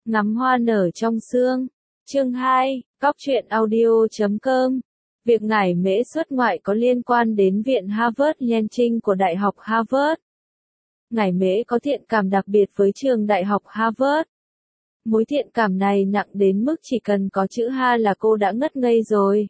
Ngắm hoa nở trong sương. Chương 2, Cóc truyện audio.com. Việc ngải mễ xuất ngoại có liên quan đến Viện Harvard Nhân Trinh của Đại học Harvard. Ngải mễ có thiện cảm đặc biệt với trường Đại học Harvard. Mối thiện cảm này nặng đến mức chỉ cần có chữ Ha là cô đã ngất ngây rồi.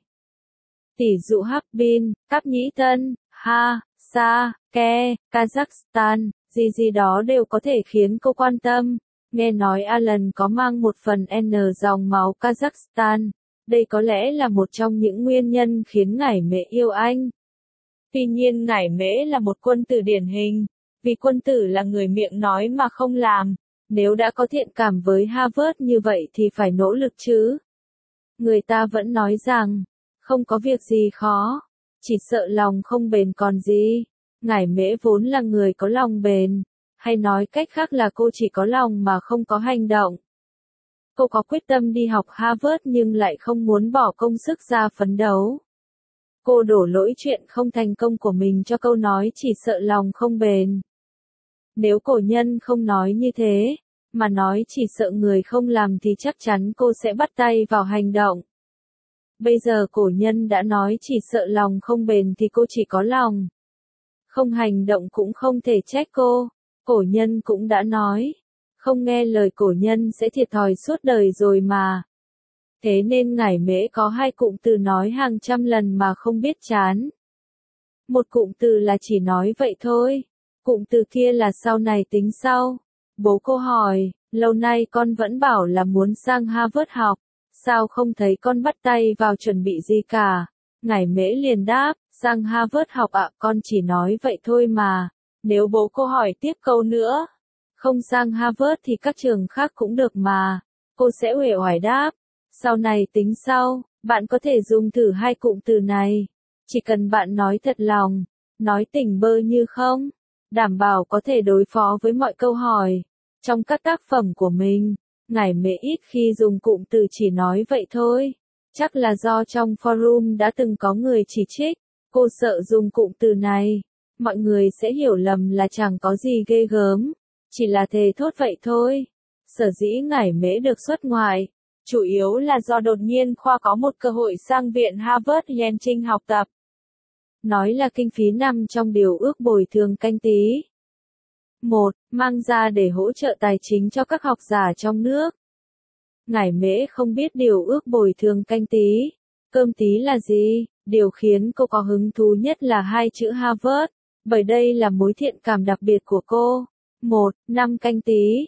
Tỷ dụ Harbin, Cáp Nhĩ Tân, Ha, Sa, Ke, Kazakhstan, gì đó đều có thể khiến cô quan tâm. Nghe nói Alan có mang một phần N dòng máu Kazakhstan. Đây có lẽ là một trong những nguyên nhân khiến ngải mễ yêu anh. Tuy nhiên ngải mễ là một quân tử điển hình, vì quân tử là người miệng nói mà không làm. Nếu đã có thiện cảm với Harvard như vậy thì phải nỗ lực chứ. Người ta vẫn nói rằng, không có việc gì khó, chỉ sợ lòng không bền còn gì. Ngải mễ vốn là người có lòng bền, hay nói cách khác là cô chỉ có lòng mà không có hành động. Cô có quyết tâm đi học Harvard nhưng lại không muốn bỏ công sức ra phấn đấu. Cô đổ lỗi chuyện không thành công của mình cho câu nói chỉ sợ lòng không bền. Nếu cổ nhân không nói như thế, mà nói chỉ sợ người không làm thì chắc chắn cô sẽ bắt tay vào hành động. Bây giờ cổ nhân đã nói chỉ sợ lòng không bền thì cô chỉ có lòng. Không hành động cũng không thể trách cô. Cổ nhân cũng đã nói, không nghe lời cổ nhân sẽ thiệt thòi suốt đời rồi mà. Thế nên ngải mễ có hai cụm từ nói hàng trăm lần mà không biết chán. Một cụm từ là chỉ nói vậy thôi. Cụm từ kia là sau này tính sau. Bố cô hỏi, lâu nay con vẫn bảo là muốn sang Harvard học. Sao không thấy con bắt tay vào chuẩn bị gì cả? Ngải mễ liền đáp, sang Harvard học ạ, con chỉ nói vậy thôi mà. Nếu bố cô hỏi tiếp câu nữa, không sang Harvard thì các trường khác cũng được mà. Cô sẽ uể oải đáp, sau này tính sau. Bạn có thể dùng thử hai cụm từ này. Chỉ cần bạn nói thật lòng, nói tỉnh bơ như không, đảm bảo có thể đối phó với mọi câu hỏi. Trong các tác phẩm của mình, ngải mễ ít khi dùng cụm từ chỉ nói vậy thôi. Chắc là do trong forum đã từng có người chỉ trích, cô sợ dùng cụm từ này. Mọi người sẽ hiểu lầm là chẳng có gì ghê gớm, chỉ là thề thốt vậy thôi. Sở dĩ ngải mễ được xuất ngoại, chủ yếu là do đột nhiên khoa có một cơ hội sang Viện Harvard Nhân Trinh học tập. Nói là kinh phí nằm trong điều ước bồi thường canh tí. 1. Mang ra để hỗ trợ tài chính cho các học giả trong nước. Ngải mễ không biết điều ước bồi thường canh tí, cơm tí là gì. Điều khiến cô có hứng thú nhất là hai chữ Harvard, bởi đây là mối thiện cảm đặc biệt của cô. 1. Năm Canh Tý,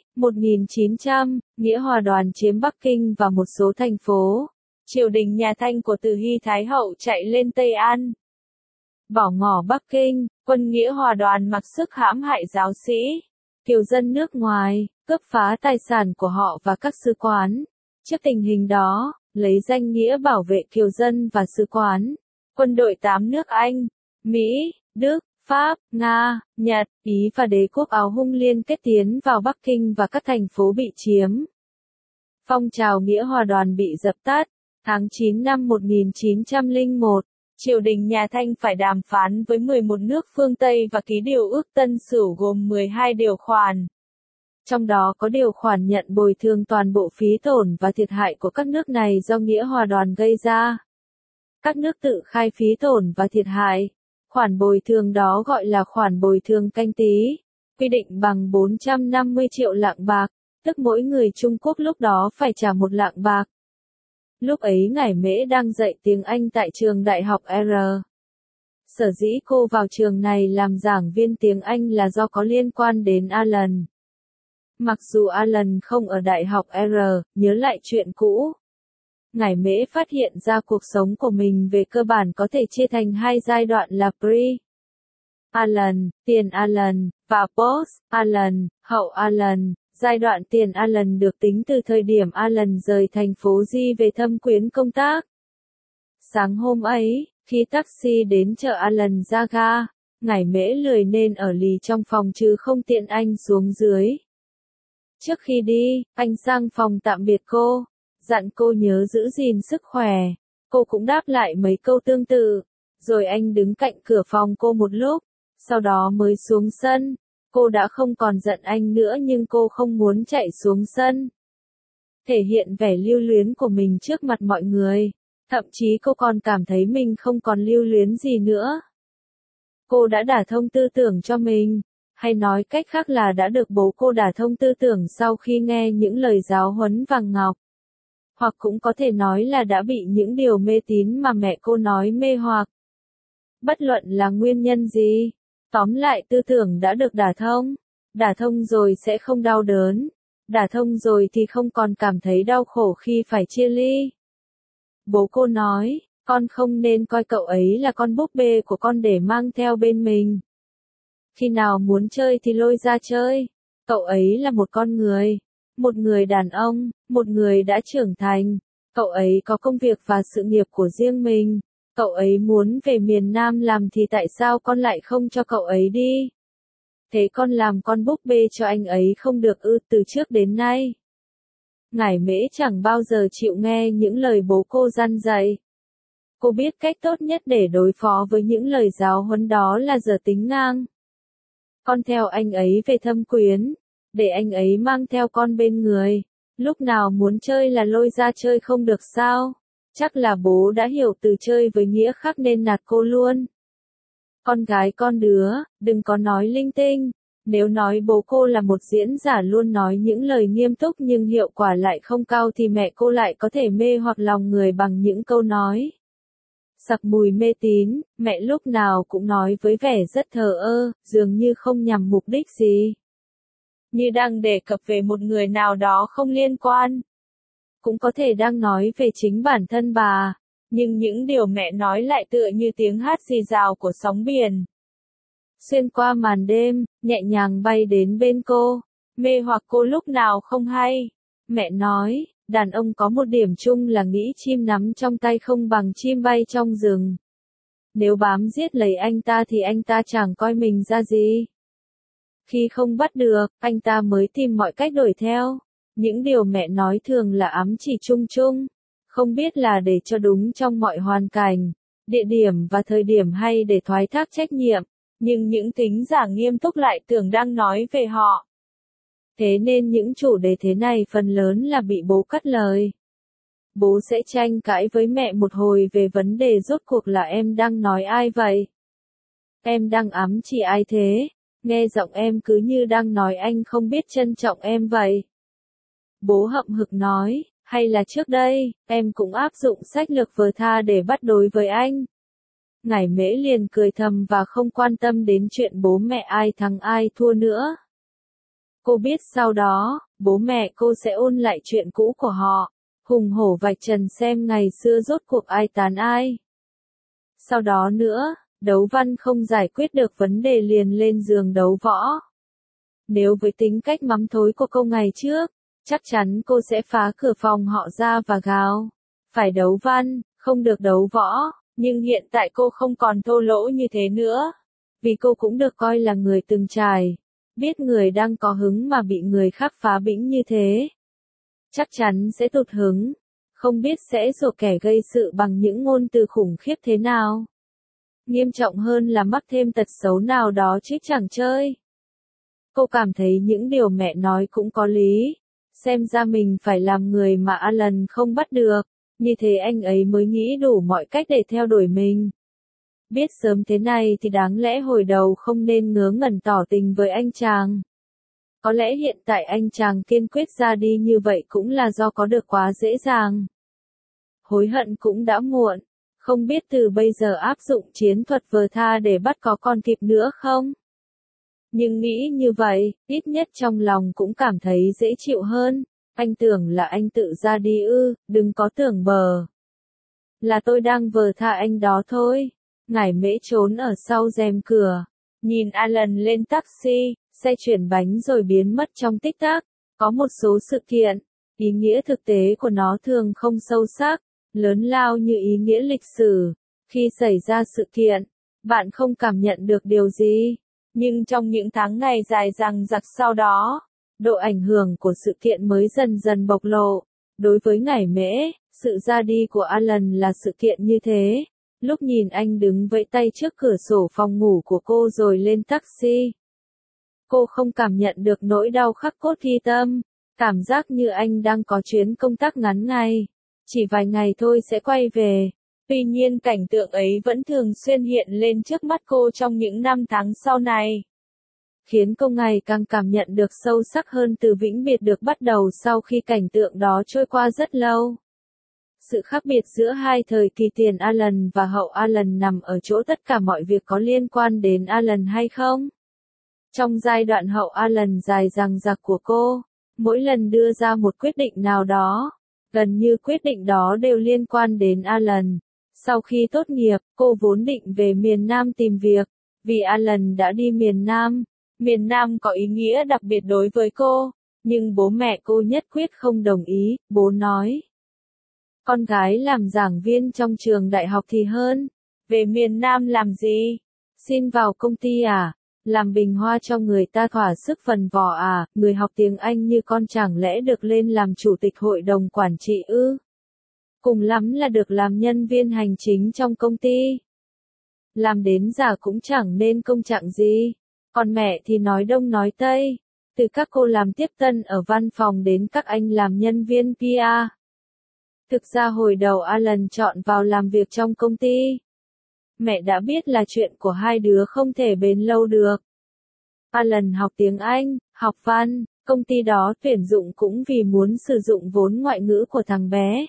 1900, Nghĩa Hòa đoàn chiếm Bắc Kinh và một số thành phố. Triều đình nhà Thanh của Từ Hy Thái Hậu chạy lên Tây An. Bỏ ngỏ Bắc Kinh, quân Nghĩa Hòa đoàn mặc sức hãm hại giáo sĩ, kiều dân nước ngoài, cướp phá tài sản của họ và các sứ quán. Trước tình hình đó, lấy danh nghĩa bảo vệ kiều dân và sứ quán, quân đội 8 nước Anh, Mỹ, Đức, Pháp, Nga, Nhật, Ý và đế quốc Áo Hung liên kết tiến vào Bắc Kinh và các thành phố bị chiếm. Phong trào Nghĩa Hòa đoàn bị dập tắt. Tháng 9 năm 1901, triều đình nhà Thanh phải đàm phán với 11 nước phương Tây và ký điều ước Tân Sửu gồm 12 điều khoản. Trong đó có điều khoản nhận bồi thường toàn bộ phí tổn và thiệt hại của các nước này do Nghĩa Hòa đoàn gây ra. Các nước tự khai phí tổn và thiệt hại. Khoản bồi thường đó gọi là khoản bồi thường canh tí, quy định bằng 450 triệu lạng bạc, tức mỗi người Trung Quốc lúc đó phải trả 1 lạng bạc. Lúc ấy ngải mễ đang dạy tiếng Anh tại trường Đại học R. Sở dĩ cô vào trường này làm giảng viên tiếng Anh là do có liên quan đến Alan. Mặc dù Alan không ở Đại học R, nhớ lại chuyện cũ. Ngải mễ phát hiện ra cuộc sống của mình về cơ bản có thể chia thành hai giai đoạn là pre-Alan, tiền Alan, và post-Alan, hậu Alan. Giai đoạn tiền Alan được tính từ thời điểm Alan rời thành phố Di về thăm quyến công tác. Sáng hôm ấy, khi taxi đến chợ Alan ra ga, ngải mễ lười nên ở lì trong phòng chứ không tiện anh xuống dưới. Trước khi đi, anh sang phòng tạm biệt cô, dặn cô nhớ giữ gìn sức khỏe. Cô cũng đáp lại mấy câu tương tự, rồi anh đứng cạnh cửa phòng cô một lúc, sau đó mới xuống sân. Cô đã không còn giận anh nữa nhưng cô không muốn chạy xuống sân. thể hiện vẻ lưu luyến của mình trước mặt mọi người. Thậm chí cô còn cảm thấy mình không còn lưu luyến gì nữa. Cô đã đả thông tư tưởng cho mình, hay nói cách khác là đã được bố cô đả thông tư tưởng sau khi nghe những lời giáo huấn vàng ngọc. Hoặc cũng có thể nói là đã bị những điều mê tín mà mẹ cô nói mê hoặc. Bất luận là nguyên nhân gì, tóm lại tư tưởng đã được đả thông rồi sẽ không đau đớn, đả thông rồi thì không còn cảm thấy đau khổ khi phải chia ly. Bố cô nói, con không nên coi cậu ấy là con búp bê của con để mang theo bên mình. Khi nào muốn chơi thì lôi ra chơi, cậu ấy là một người đàn ông, một người đã trưởng thành, cậu ấy có công việc và sự nghiệp của riêng mình, cậu ấy muốn về miền Nam làm thì tại sao con lại không cho cậu ấy đi? Thế con làm con búp bê cho anh ấy không được ư? Từ trước đến nay, Ngải Mễ chẳng bao giờ chịu nghe những lời bố cô răn dạy. Cô biết cách tốt nhất để đối phó với những lời giáo huấn đó là giở tính ngang. Con theo anh ấy về thâm quyến, để anh ấy mang theo con bên người, lúc nào muốn chơi là lôi ra chơi không được sao? Chắc là bố đã hiểu từ chơi với nghĩa khác nên nạt cô luôn. Con gái con đứa, đừng có nói linh tinh. Nếu nói bố cô là một diễn giả luôn nói những lời nghiêm túc nhưng hiệu quả lại không cao thì mẹ cô lại có thể mê hoặc lòng người bằng những câu nói sặc mùi mê tín. Mẹ lúc nào cũng nói với vẻ rất thờ ơ, dường như không nhằm mục đích gì. Như đang đề cập về một người nào đó không liên quan. Cũng có thể đang nói về chính bản thân bà, nhưng những điều mẹ nói lại tựa như tiếng hát rì rào của sóng biển. Xuyên qua màn đêm, nhẹ nhàng bay đến bên cô, mê hoặc cô lúc nào không hay. Mẹ nói, đàn ông có một điểm chung là nghĩ chim nắm trong tay không bằng chim bay trong rừng. Nếu bám giết lấy anh ta thì anh ta chẳng coi mình ra gì. Khi không bắt được, anh ta mới tìm mọi cách đuổi theo. Những điều mẹ nói thường là ám chỉ chung chung, không biết là để cho đúng trong mọi hoàn cảnh, địa điểm và thời điểm hay để thoái thác trách nhiệm, nhưng những thính giả nghiêm túc lại tưởng đang nói về họ. Thế nên những chủ đề thế này phần lớn là bị bố cắt lời. Bố sẽ tranh cãi với mẹ một hồi về vấn đề rốt cuộc là em đang nói ai vậy? Em đang ám chỉ ai thế? Nghe giọng em cứ như đang nói anh không biết trân trọng em vậy. Bố hậm hực nói, hay là trước đây, em cũng áp dụng sách lược vờ tha để bắt đối với anh. Ngải Mễ liền cười thầm và không quan tâm đến chuyện bố mẹ ai thắng ai thua nữa. Cô biết sau đó, bố mẹ cô sẽ ôn lại chuyện cũ của họ, hùng hổ vạch trần xem ngày xưa rốt cuộc ai tán ai. Sau đó nữa, Đấu Văn không giải quyết được vấn đề liền lên giường đấu võ. Nếu với tính cách mắm thối của cô ngày trước, chắc chắn cô sẽ phá cửa phòng họ ra và gào. Phải đấu văn, không được đấu võ, nhưng hiện tại cô không còn thô lỗ như thế nữa. Vì cô cũng được coi là người từng trải. Biết người đang có hứng mà bị người khác phá bĩnh như thế. Chắc chắn sẽ tụt hứng. Không biết sẽ rủa kẻ gây sự bằng những ngôn từ khủng khiếp thế nào. Nghiêm trọng hơn là mắc thêm tật xấu nào đó chứ chẳng chơi. Cô cảm thấy những điều mẹ nói cũng có lý. Xem ra mình phải làm người mà Alan không bắt được. Như thế anh ấy mới nghĩ đủ mọi cách để theo đuổi mình. Biết sớm thế này thì đáng lẽ hồi đầu không nên ngớ ngẩn tỏ tình với anh chàng. Có lẽ hiện tại anh chàng kiên quyết ra đi như vậy cũng là do có được quá dễ dàng. Hối hận cũng đã muộn. Không biết từ bây giờ áp dụng chiến thuật vờ tha để bắt có còn kịp nữa không? Nhưng nghĩ như vậy, ít nhất trong lòng cũng cảm thấy dễ chịu hơn. Anh tưởng là anh tự ra đi ư, đừng có tưởng bờ. Là tôi đang vờ tha anh đó thôi. Ngải Mễ trốn ở sau rèm cửa. Nhìn Alan lên taxi, xe chuyển bánh rồi biến mất trong tích tắc. Có một số sự kiện, ý nghĩa thực tế của nó thường không sâu sắc, lớn lao như ý nghĩa lịch sử. Khi xảy ra sự kiện, bạn không cảm nhận được điều gì. Nhưng trong những tháng ngày dài dằng dặc sau đó, độ ảnh hưởng của sự kiện mới dần dần bộc lộ. Đối với Ngải Mễ, sự ra đi của Alan là sự kiện như thế. Lúc nhìn anh đứng vẫy tay trước cửa sổ phòng ngủ của cô rồi lên taxi, cô không cảm nhận được nỗi đau khắc cốt ghi tâm. Cảm giác như anh đang có chuyến công tác ngắn ngày. Chỉ vài ngày thôi sẽ quay về. Tuy nhiên cảnh tượng ấy vẫn thường xuyên hiện lên trước mắt cô trong những năm tháng sau này. Khiến cô ngày càng cảm nhận được sâu sắc hơn từ vĩnh biệt được bắt đầu sau khi cảnh tượng đó trôi qua rất lâu. Sự khác biệt giữa hai thời kỳ tiền Alan và hậu Alan nằm ở chỗ tất cả mọi việc có liên quan đến Alan hay không. Trong giai đoạn hậu Alan dài dằng dặc của cô, mỗi lần đưa ra một quyết định nào đó, gần như quyết định đó đều liên quan đến Alan. Sau khi tốt nghiệp, cô vốn định về miền Nam tìm việc, vì Alan đã đi miền Nam. Miền Nam có ý nghĩa đặc biệt đối với cô, nhưng bố mẹ cô nhất quyết không đồng ý, bố nói. Con gái làm giảng viên trong trường đại học thì hơn, về miền Nam làm gì? Xin vào công ty à? Làm bình hoa cho người ta thỏa sức phần vò à? Người học tiếng Anh như con chẳng lẽ được lên làm chủ tịch hội đồng quản trị ư? Cùng lắm là được làm nhân viên hành chính trong công ty. Làm đến già cũng chẳng nên công trạng gì. Còn mẹ thì nói đông nói tây. Từ các cô làm tiếp tân ở văn phòng đến các anh làm nhân viên PR. Thực ra hồi đầu Alan chọn vào làm việc trong công ty. Mẹ đã biết là chuyện của hai đứa không thể bền lâu được. Alan học tiếng Anh, học văn, công ty đó tuyển dụng cũng vì muốn sử dụng vốn ngoại ngữ của thằng bé.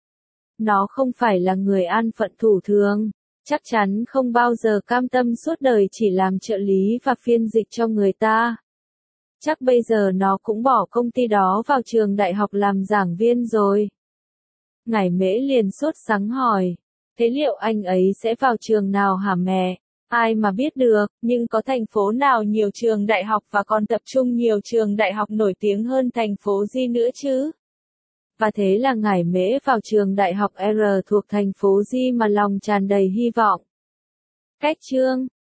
Nó không phải là người an phận thủ thường, chắc chắn không bao giờ cam tâm suốt đời chỉ làm trợ lý và phiên dịch cho người ta. Chắc bây giờ nó cũng bỏ công ty đó vào trường đại học làm giảng viên rồi. Ngải Mễ liền sốt sắng hỏi, thế liệu anh ấy sẽ vào trường nào hả mẹ? Ai mà biết được, nhưng có thành phố nào nhiều trường đại học và còn tập trung nhiều trường đại học nổi tiếng hơn thành phố G nữa chứ? Và thế là Ngải Mễ vào trường đại học R thuộc thành phố G mà lòng tràn đầy hy vọng. Cách chương